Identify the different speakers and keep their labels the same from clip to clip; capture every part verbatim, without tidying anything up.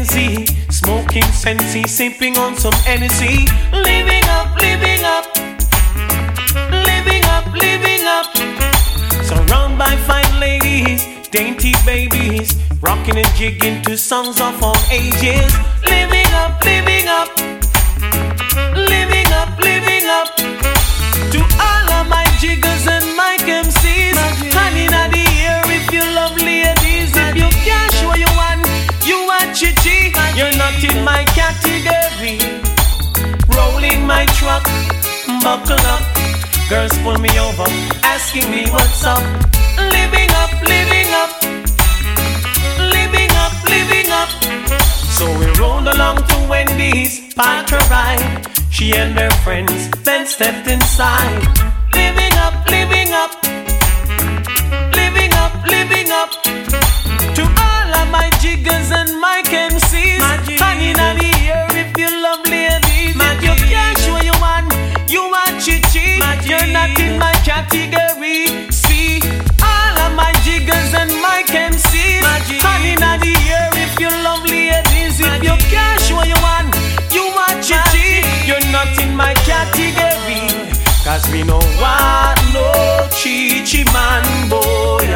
Speaker 1: N Z, smoking Sensi, sipping on some Hennessy. Living up, living up, living up, living up. Surrounded by fine ladies, dainty babies, rocking and jigging to songs of all ages. Living up, living up, living up, living up. To all of my jiggers and my M Cs, honey, in the air if you love ladies. If you can't show you one, you are chichi. You're not in my category. Rolling my truck, buckle up. Girls pull me over, asking me what's up. Living up, living up, living up, living up. So we rolled along to Wendy's, parked her ride. She and her friends then stepped inside. Living up, living up, living up, living up. To all of my jiggers and my M Cs, honey, in the air if you love ladies. If you can't show you one, you are chichi. You're not in my category. See, all of my jiggers and my M Cs, honey, in the air if you love ladies. If you can't show you one, you are chichi. You're not in my category. Cause we know what no chichi man boy.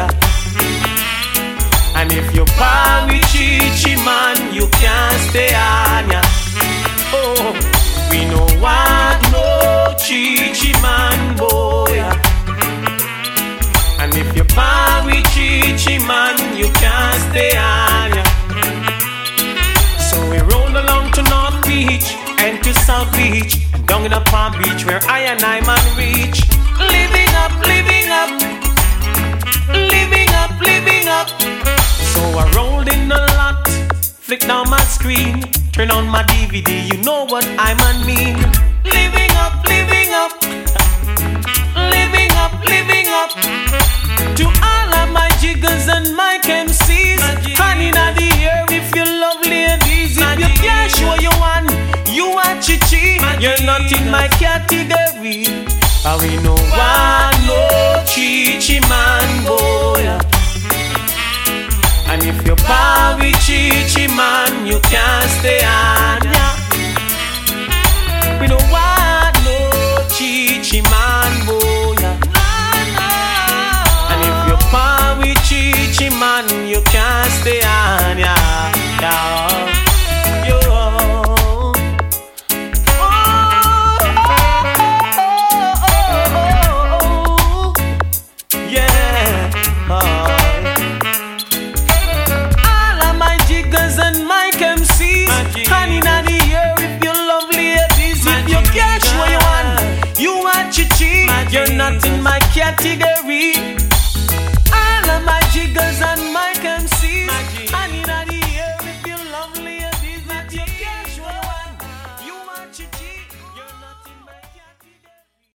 Speaker 1: And if you buy with chichi man, you can't stay on ya. Oh, we know what no chichi man boy. And if you buy with chichi man, you can't stay on ya. So we roll along to North Beach and to South Beach, and down in the Palm Beach where I and I man reach. Living up, living up, living up, living up. So I rolled in the lot, flick down my screen, turn on my D V D, you know what I man mean. Living up, living up, living up, living up. To all of my jiggers and my M Cs, honey, in the air if you love ladies. If you can't show you one, you are chichi. You're not in my category. And we know one no chichi man boy. And if you buy with chichi man, you can't stay on ya. We know one no chichi man boy. And if you buy with chichi man, you can't stay on ya. Yeah. Honey, in the air if you love ladies. If you can't show you one, you are chichi. You're not in my category.